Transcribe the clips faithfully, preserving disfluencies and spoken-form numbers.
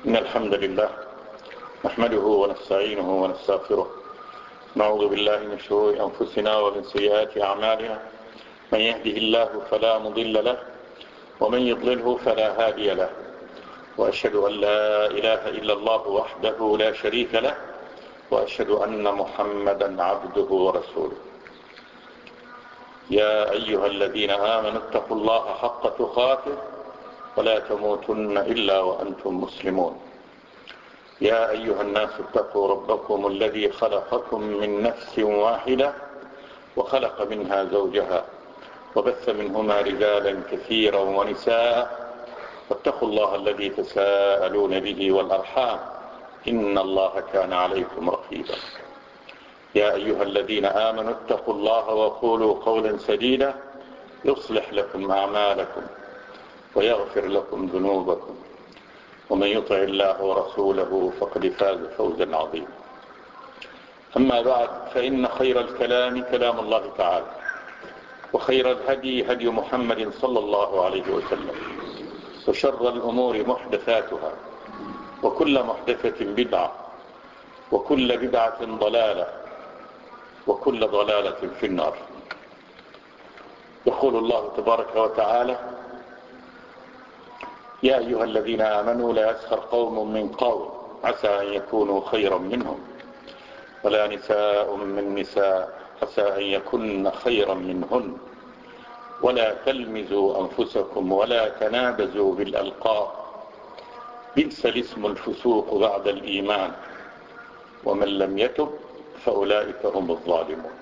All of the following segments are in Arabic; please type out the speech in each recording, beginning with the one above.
إن الحمد لله نحمده ونستعينه ونستغفره، نعوذ بالله من شرور أنفسنا ومن سيئات أعمالنا، من يهده الله فلا مضل له ومن يضلله فلا هادي له، وأشهد أن لا إله إلا الله وحده لا شريك له، وأشهد أن محمدا عبده ورسوله. يا أيها الذين آمنوا اتقوا الله حق تقاته ولا تموتن إلا وأنتم مسلمون. يا أيها الناس اتقوا ربكم الذي خلقكم من نفس واحدة وخلق منها زوجها وبث منهما رجالا كثيرا ونساء، واتقوا الله الذي تساءلون به والأرحام إن الله كان عليكم رقيبا. يا أيها الذين آمنوا اتقوا الله وقولوا قولا سديدا يصلح لكم أعمالكم ويغفر لكم ذنوبكم، ومن يطع الله ورسوله فقد فاز فوزا عظيما. أما بعد، فإن خير الكلام كلام الله تعالى، وخير الهدي هدي محمد صلى الله عليه وسلم، وشر الأمور محدثاتها، وكل محدثة بدعة، وكل بدعة ضلالة، وكل ضلالة في النار. يقول الله تبارك وتعالى: يا أيها الذين آمنوا لا يسخر قوم من قوم عسى أن يكونوا خيرا منهم، ولا نساء من نساء عسى أن يكن خيرا منهن، ولا تلمزوا أنفسكم ولا تنابزوا بالألقاب، بئس الاسم الفسوق بعد الإيمان، ومن لم يتب فأولئك هم الظالمون.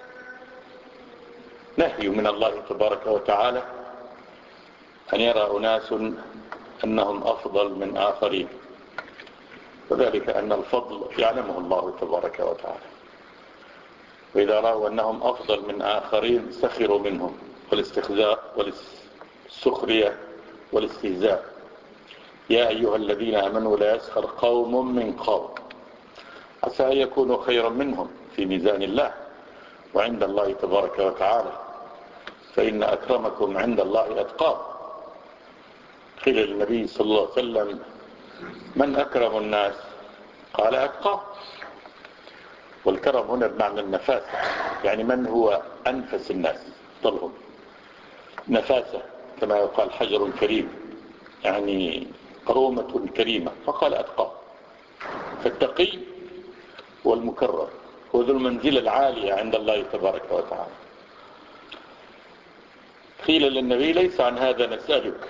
نهي من الله تبارك وتعالى أن يرى أناس أنهم أفضل من آخرين، وذلك أن الفضل يعلمه الله تبارك وتعالى، وإذا رأوا أنهم أفضل من آخرين سخروا منهم، والاستخزاء والسخرية والاستهزاء. يا أيها الذين آمنوا لا يسخر قوم من قوم عسى أن يكونوا خيرا منهم في ميزان الله وعند الله تبارك وتعالى، فإن أكرمكم عند الله أتقاكم. قيل للنبي صلى الله عليه وسلم: من أكرم الناس؟ قال: أتقاهم. والكرم هنا بمعنى النفاسة، يعني من هو أنفس الناس طلهم نفاسة، كما يقال حجر كريم، يعني قرومة كريمة، فقال أتقاهم. فالتقي هو المكرم، هو ذو المنزلة العالية عند الله تبارك وتعالى. قيل للنبي: ليس عن هذا نسألك،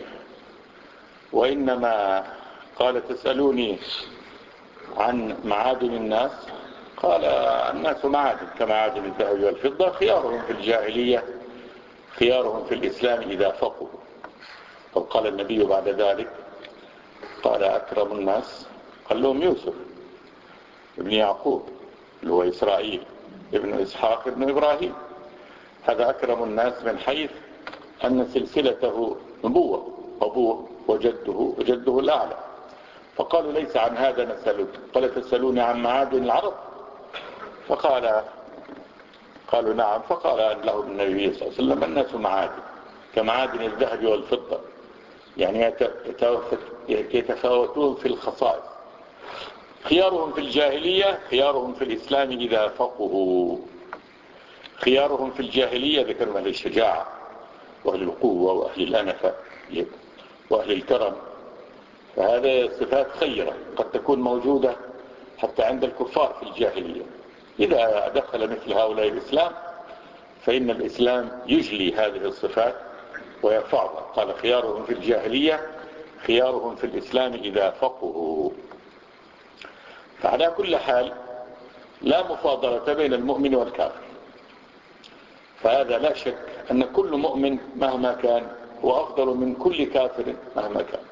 وإنما قال: تسألوني عن معادن الناس؟ قال: الناس معادن كمعادن الذهب والفضة، خيارهم في الجاهلية خيارهم في الإسلام إذا فقهوا. وقال النبي بعد ذلك، قال: أكرم الناس؟ قال لهم: يوسف ابن يعقوب اللي هو إسرائيل ابن إسحاق ابن إبراهيم، هذا أكرم الناس من حيث أن سلسلته نبوة، أبوه وجده وجده الأعلى. فقالوا: ليس عن هذا نسألك. قال: تسألوني عن معادن العرب؟ فقال قالوا: نعم. فقال له النبي صلى الله عليه وسلم: الناس معادن كمعادن الذهب والفضة، يعني يتفاوتون في الخصائص، خيارهم في الجاهلية خيارهم في الإسلام إذا فقهوا. خيارهم في الجاهلية ذكروا أهل الشجاعة وأهل القوة وأهل الأنفة وأهل الكرم، فهذه صفات خيرة قد تكون موجودة حتى عند الكفار في الجاهلية. إذا دخل مثل هؤلاء الإسلام فإن الإسلام يجلي هذه الصفات ويرفعها. قال: خيارهم في الجاهلية خيارهم في الإسلام إذا فقهوا. فعلى كل حال لا مفاضلة بين المؤمن والكافر، فهذا لا شك أن كل مؤمن مهما كان هو أفضل من كل كافر مهما كان.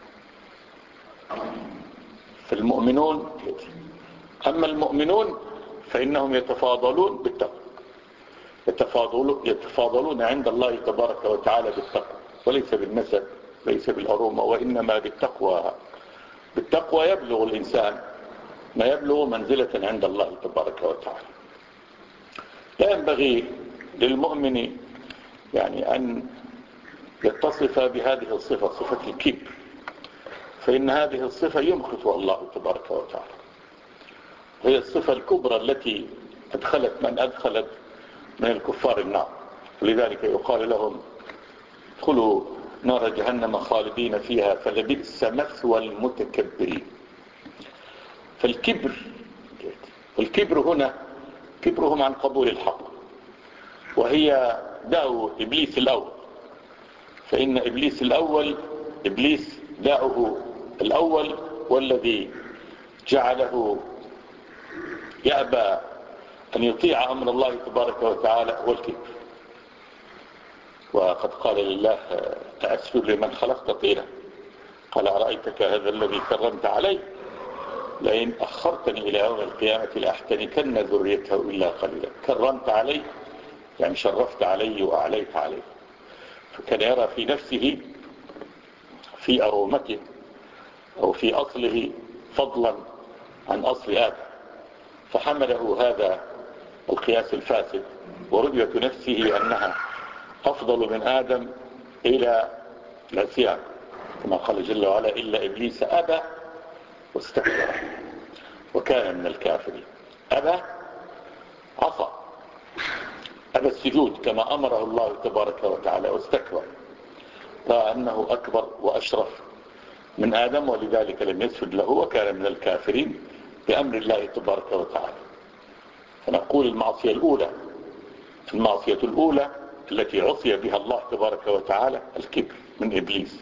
فالمؤمنون أما المؤمنون فإنهم يتفاضلون بالتقوى، يتفاضلون, يتفاضلون عند الله تبارك وتعالى بالتقوى، وليس بالنسب، ليس بالأرومة، وإنما بالتقوى. بالتقوى يبلغ الإنسان ما يبلغ منزلة عند الله تبارك وتعالى. لا ينبغي للمؤمن يعني أن يتصف بهذه الصفة، صفة الكبر، فإن هذه الصفة يمقتها الله تبارك وتعالى، هي الصفة الكبرى التي أدخلت من أدخلت من الكفار النار. ولذلك يقال لهم ادخلوا نار جهنم خالدين فيها فلبئس مثوى المتكبرين. فالكبر الكبر هنا كبرهم عن قبول الحق، وهي داء إبليس الأول. فإن إبليس الأول إبليس داؤه الأول والذي جعله يأبى أن يطيع أمر الله تبارك وتعالى هو الكبر. وقد قال لله أسجد لمن خلقت طينا، قال أرأيتك هذا الذي كرمت علي لئن أخرتني إلى يوم القيامة لأحتنكن ذريته إلا قليلا. كرمت علي يعني شرفت علي وأعليت علي، فكان يرى في نفسه في أرومته أو في أصله فضلا عن أصل آدم، فحمله هذا القياس الفاسد ورؤية نفسه أنها أفضل من آدم إلى العصيان، كما قال جل وعلا إلا إبليس أبى واستكبر وكان من الكافرين. أبى عصى، أبى السجود كما أمره الله تبارك وتعالى واستكبر، رأى أنه أكبر وأشرف من آدم ولذلك لم يسجد له وكان من الكافرين بأمر الله تبارك وتعالى. فنقول المعصية الأولى المعصية الأولى التي عصي بها الله تبارك وتعالى الكبر من إبليس،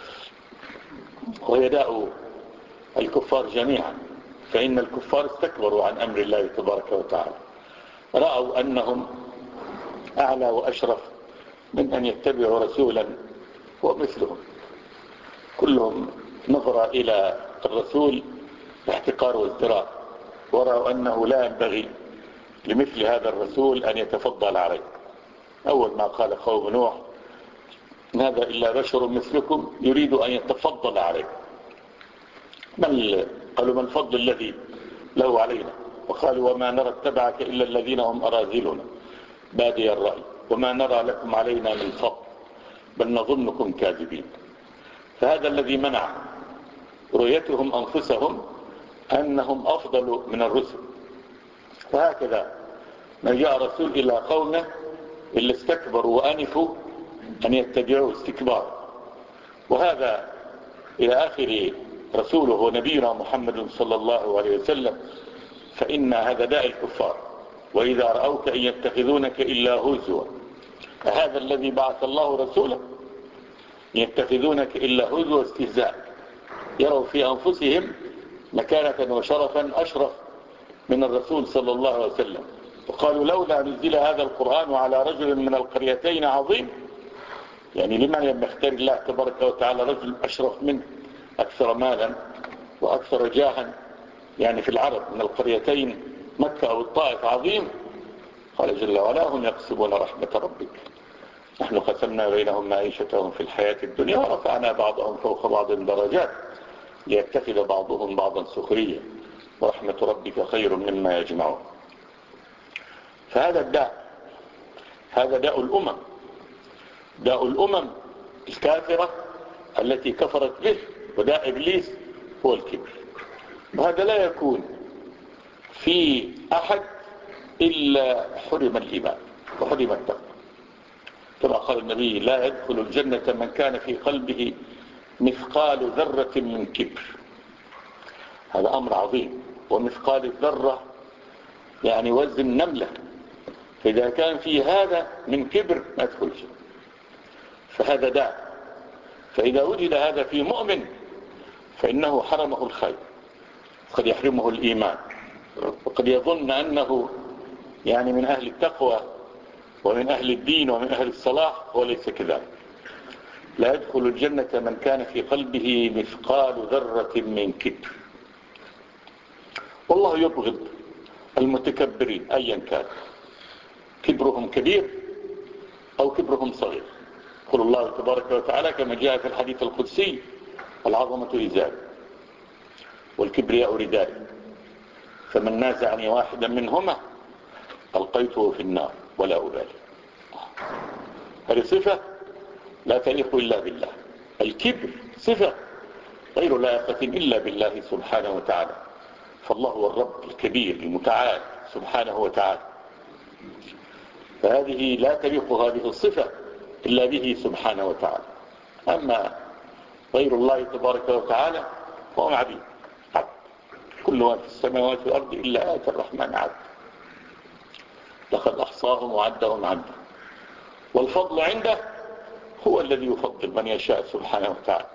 ويداء الكفار جميعا. فإن الكفار استكبروا عن أمر الله تبارك وتعالى، رأوا أنهم أعلى وأشرف من أن يتبعوا رسولا هو مثلهم. كلهم نظر إلى الرسول باحتقار وازدراء، ورأوا أنه لا ينبغي لمثل هذا الرسول أن يتفضل عليه. أول ما قال قوم نوح هذا إلا بشر مثلكم يريد أن يتفضل عليه، قالوا ما الفضل الذي له علينا؟ وقالوا وما نرى اتبعك إلا الذين هم أراذلنا بادي الرأي وما نرى لكم علينا من فضل بل نظنكم كاذبين. فهذا الذي منع رؤيتهم أنفسهم أنهم أفضل من الرسل. وهكذا ما جاء رسول إلى قومه إلا استكبروا وأنفوا أن يتبعوا استكبار. وهذا إلى آخر رسوله ونبينا محمد صلى الله عليه وسلم. فإن هذا داء الكفار، وإذا رأوك إن يتخذونك إلا هزوا هذا الذي بعث الله رسوله يتخذونك إلا هزوا واستهزاء، يروا في أنفسهم مكانة وشرفا أشرف من الرسول صلى الله عليه وسلم. وقالوا لولا نزل هذا القرآن على رجل من القريتين عظيم، يعني لمن لم يختار الله تبارك وتعالى رجل أشرف منه أكثر مالا وأكثر جاها يعني في العرب من القريتين مكة أو الطائف عظيم. قال جل وعلا هم يقسمون رحمة ربك نحن قسمنا بينهم معيشتهم في الحياة الدنيا ورفعنا بعضهم فوق بعض درجات ليتخذ بعضهم بعضا سخريا ورحمة ربك خير مما يجمعون. فهذا الداء هذا داء الأمم، داء الأمم الكافرة التي كفرت به، وداء إبليس هو الكبر. وهذا لا يكون في أحد إلا حرم الإيمان وحرم التقوى، كما قال النبي لا يدخل الجنة من كان في قلبه مثقال ذرة من كبر. هذا أمر عظيم، ومثقال الذرة يعني وزن نملة، فإذا كان في هذا من كبر ما يدخل الجنة. فهذا داء. فإذا وجد هذا في مؤمن فإنه حرمه الخير، قد يحرمه الإيمان، وقد يظن أنه يعني من أهل التقوى ومن أهل الدين ومن أهل الصلاح، وليس كذلك. لا يدخل الجنة من كان في قلبه مثقال ذرة من كبر. والله يبغض المتكبرين أيا كان، كبرهم كبير أو كبرهم صغير. قل الله تبارك وتعالى كما جاء في الحديث القدسي العظمة إزار والكبرياء رداء فمن نازعني واحدا منهما ألقيته في النار ولا أبالي. هذه صفة لا تليق إلا بالله. الكبر صفة غير لائقة إلا بالله سبحانه وتعالى، فالله هو الرب الكبير المتعال سبحانه وتعالى، فهذه لا تليق هذه الصفة إلا به سبحانه وتعالى. أما غير الله تبارك وتعالى فهم عبيد، عبد كل من في السماوات والأرض إلا آتى الرحمن عبد، لقد أحصاهم وعدهم عدا. والفضل عنده هو الذي يفضل من يشاء سبحانه وتعالى،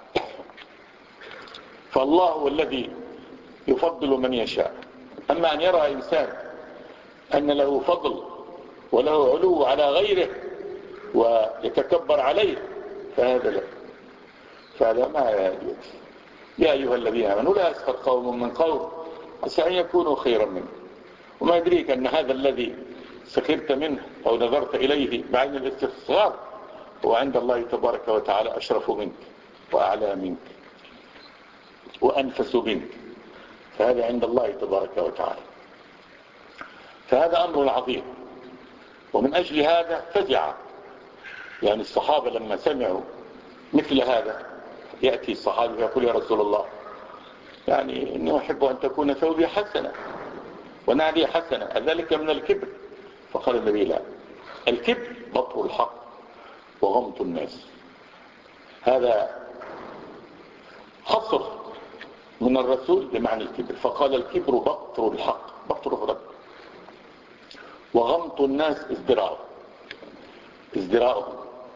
فالله هو الذي يفضل من يشاء. أما أن يرى إنسان أن له فضل وله علو على غيره ويتكبر عليه فهذا لا، فهذا ما يجوز. يا أيها الذين آمنوا لا يسخر قوم من قوم عسى أن يكونوا خيرا منه، وما يدريك أن هذا الذي سخرت منه أو نظرت إليه بعين الاستصغار هو عند الله تبارك وتعالى أشرف منك وأعلى منك وأنفس منك، فهذا عند الله تبارك وتعالى. فهذا أمر عظيم، ومن أجل هذا فزع يعني الصحابة لما سمعوا مثل هذا. يأتي الصحابي ويقول يا رسول الله يعني إني أحب أن تكون ثوبي حسنة ونعلي حسنة، أذلك من الكبر؟ فقال النبي لا، الكبر بطر الحق وغمط الناس. هذا حصر من الرسول بمعنى الكبر، فقال الكبر بطر الحق، بطر الرب، وغمط الناس ازدراء ازدراءهم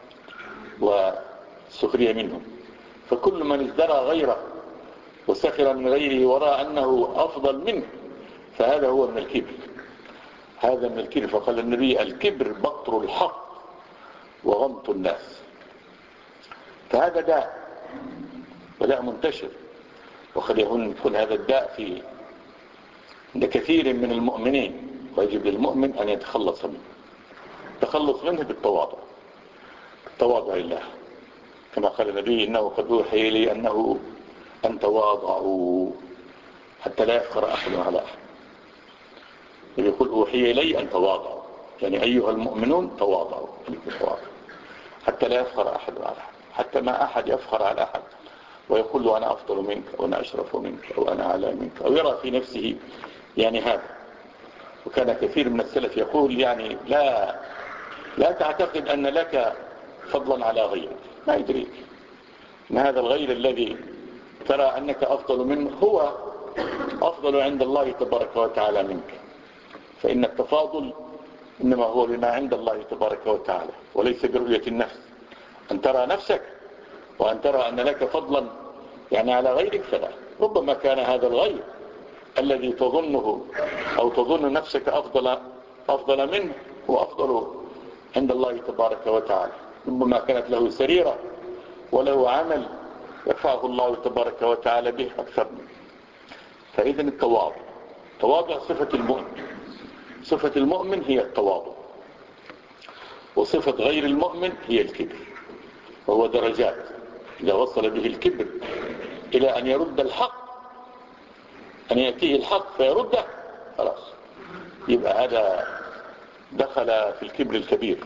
والسخرية منهم. فكل من ازدرى غيره وسخر من غيره وراء أنه أفضل منه فهذا هو من الكبر، هذا من الكبر. فقال النبي الكبر بطر الحق وغمط الناس. فهذا داء وداء منتشر، وقد يكون هذا الداء في عند كثير من المؤمنين، ويجب للمؤمن أن يتخلص منه. تخلص منه بالتواضع، التواضع لله، كما قال النبي إنه قد أوحي لي أنه أن تواضعوا حتى لا يفخر أحد على أحد. يقول أوحي لي أن تواضعوا، يعني أيها المؤمنون تواضعوا حتى لا يفخر أحد على أحد، حتى ما أحد يفخر على أحد ويقول له أنا أفضل منك أو أنا أشرف منك أو أنا أعلى منك أو يرى في نفسه يعني هذا. وكان كثير من السلف يقول يعني لا لا تعتقد أن لك فضلا على غيرك، ما يدريك أن هذا الغير الذي ترى أنك أفضل منه هو أفضل عند الله تبارك وتعالى منك. فإن التفاضل إنما هو بما عند الله تبارك وتعالى، وليس برؤية النفس، أن ترى نفسك وأن ترى أن لك فضلا يعني على غيرك، فلا. ربما كان هذا الغير الذي تظنه أو تظن نفسك أفضل, أفضل منه هو أفضل عند الله تبارك وتعالى. ربما كانت له سريرة وله عمل يرفعه الله تبارك وتعالى به أكثر منه. فإذا التواضع، تواضع صفة المؤمن، صفة المؤمن هي التواضع، وصفة غير المؤمن هي الكبر، وهو درجات. إذا وصل به الكبر إلى أن يرد الحق، أن يأتيه الحق فيرده، خلاص يبقى هذا دخل في الكبر الكبير.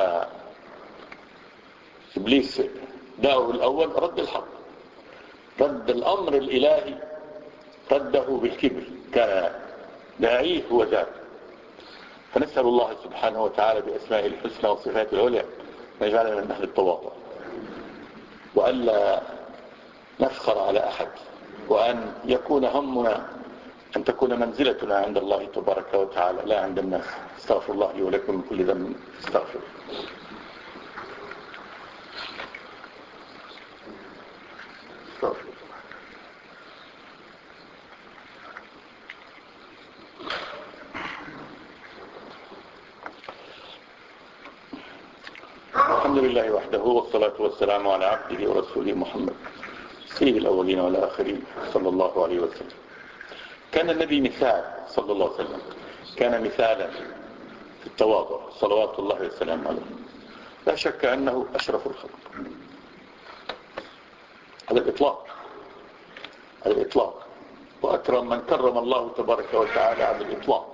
وإبليس داؤه الأول رد الحق، رد الأمر الإلهي رده بالكبر، كان داعيه هو ذات. فنسأل الله سبحانه وتعالى بأسمائه الحسنى وصفاته العليا أن يجعلنا من أهل التواضع، وألا نفخر على أحد، وأن يكون همنا أن تكون منزلتنا عند الله تبارك وتعالى لا عند الناس. استغفر الله لي ولكم من كل ذنب، استغفر. استغفر. الحمد لله وحده، والصلاة والسلام على عبده ورسوله محمد سيد الأولين والآخرين صلى الله عليه وسلم. كان النبي مثال صلى الله عليه وسلم، كان مثالا في التواضع صلوات الله وسلامه عليه. لا شك أنه أشرف الخلق على الإطلاق، على الإطلاق، وأكرم من كرم الله تبارك وتعالى على الإطلاق.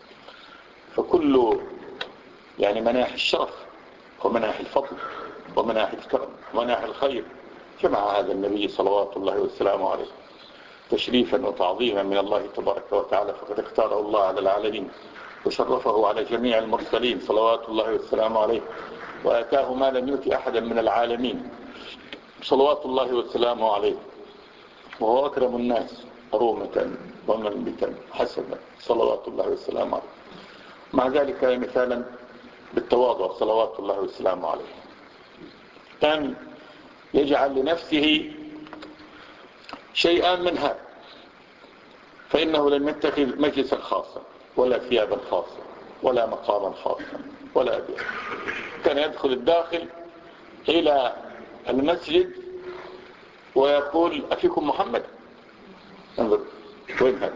فكل يعني مناحي الشرف ومناحي الفضل ومناحي الكرم ومناحي الخير جمع هذا النبي صلوات الله وسلامه عليه تشريفا وتعظيما من الله تبارك وتعالى، فقد اختاره الله على العالمين وشرفه على جميع المرسلين صلوات الله وسلامه عليه، وآتاه ما لم يؤت أحدا من العالمين صلوات الله وسلامه عليه، وهو أكرم الناس رومة ومنبتا حسنا صلوات الله وسلامه عليه. مع ذلك مثالا بالتواضع صلوات الله وسلامه عليه، كان يجعل لنفسه شيئا من هذا، فإنه لم يتخذ مجلسا خاصا ولا ثيابا خاصا ولا مقاما خاصا ولا أبيض. كان يدخل الداخل إلى المسجد ويقول أفيكم محمد؟ انظر وين هذا،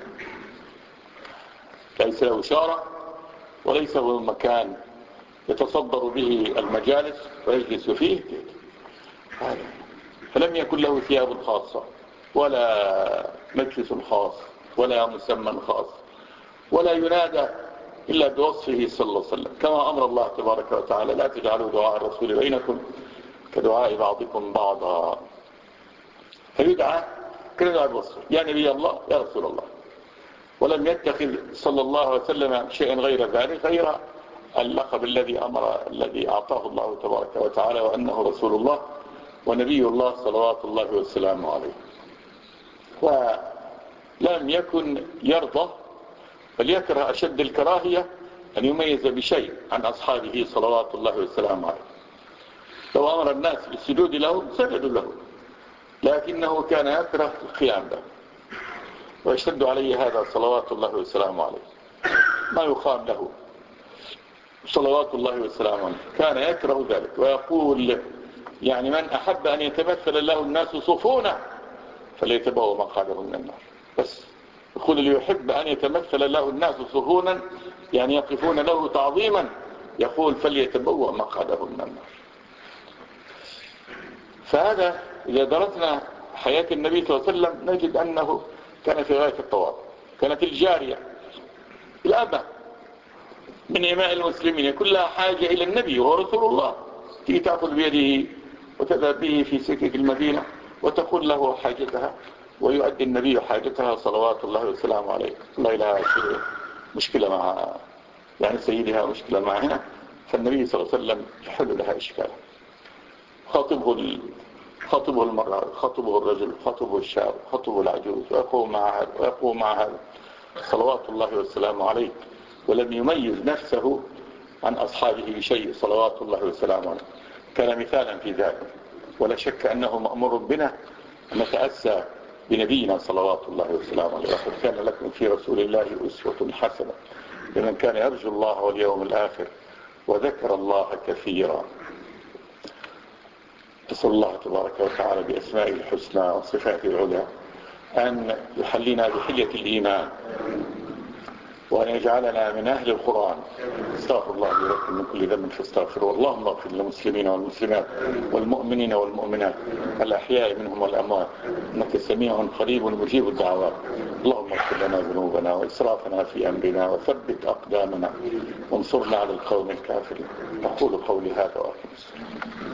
ليس له إشارة وليس له مكان يتصدر به المجالس ويجلس فيه، فلم يكن له ثياب خاصة ولا مجلس خاص ولا مسمى خاص، ولا ينادى إلا بوصفه صلى الله عليه وسلم، كما أمر الله تبارك وتعالى لا تجعلوا دعاء الرسول بينكم كدعاء بعضكم بعضا، فيدعى كدعاء بوصفه يا نبي الله يا رسول الله. ولم يتخذ صلى الله عليه وسلم شيئا غير ذلك غير اللقب الذي أمر الذي أعطاه الله تبارك وتعالى، وأنه رسول الله ونبي الله صلوات الله وسلامه عليه. ولم يكن يرضى بل يكره أشد الكراهية أن يميز بشيء عن أصحابه صلوات الله وسلامه عليه. لو أمر الناس بالسجود له سجدوا له، لكنه كان يكره القيام له، ويشد عليه هذا صلوات الله وسلامه عليه ما يقام له صلوات الله وسلامه عليه. كان يكره ذلك ويقول يعني من أحب أن يتمثل له الناس صفونا فليتبوأ مقعده من النار. بس يقول اللي يحب أن يتمثل له الناس صفونا يعني يقفون له تعظيما، يقول فليتبوأ مقعده من النار. فهذا إذا درسنا حياة النبي صلى الله عليه وسلم نجد أنه كان في غاية التواضع. كانت الجارية الأبة من إماء المسلمين كلها حاجة إلى النبي وهو رسول الله، تيجي تأخذ بيده وتذهب به في سكك المدينة وتقول له حاجتها ويؤدي النبي حاجتها صلوات الله وسلامه عليه. الله لها شيء مشكلة مع يعني سيدها مشكلة مع هنا، فالنبي صلى الله عليه وسلم يحل لها إشكالها. خاطبه ال... خاطبه المرأة، خاطبه الرجل، خاطبه الشاب، خاطبه العجوز، ويقوم مع هذا ويقوم مع هذا صلوات الله وسلامه عليه. ولم يميز نفسه عن أصحابه بشيء صلوات الله وسلامه عليه. كان مثالا في ذلك، ولا شك أنه مأمور بنا أن نتأسى بنبينا صلوات الله وسلامه عليه. وقد كان لكم في رسول الله أسوة حسنة لمن كان يرجو الله واليوم الآخر وذكر الله كثيرا. أسأل الله تبارك وتعالى بأسمائه الحسنى وصفاته العلى أن يحلينا بحلية الإيمان وأن يجعلنا من أهل القرآن. استغفر الله لي ولكم من كل ذنب فاستغفروه. اللهم اغفر للمسلمين والمسلمات والمؤمنين والمؤمنات الأحياء منهم والأموات إنك سميع قريب مجيب الدعوات. اللهم اغفر لنا ذنوبنا وإسرافنا في أمرنا وثبت أقدامنا وانصرنا على القوم الكافرين. أقول قولي هذا وأقم الصلاة.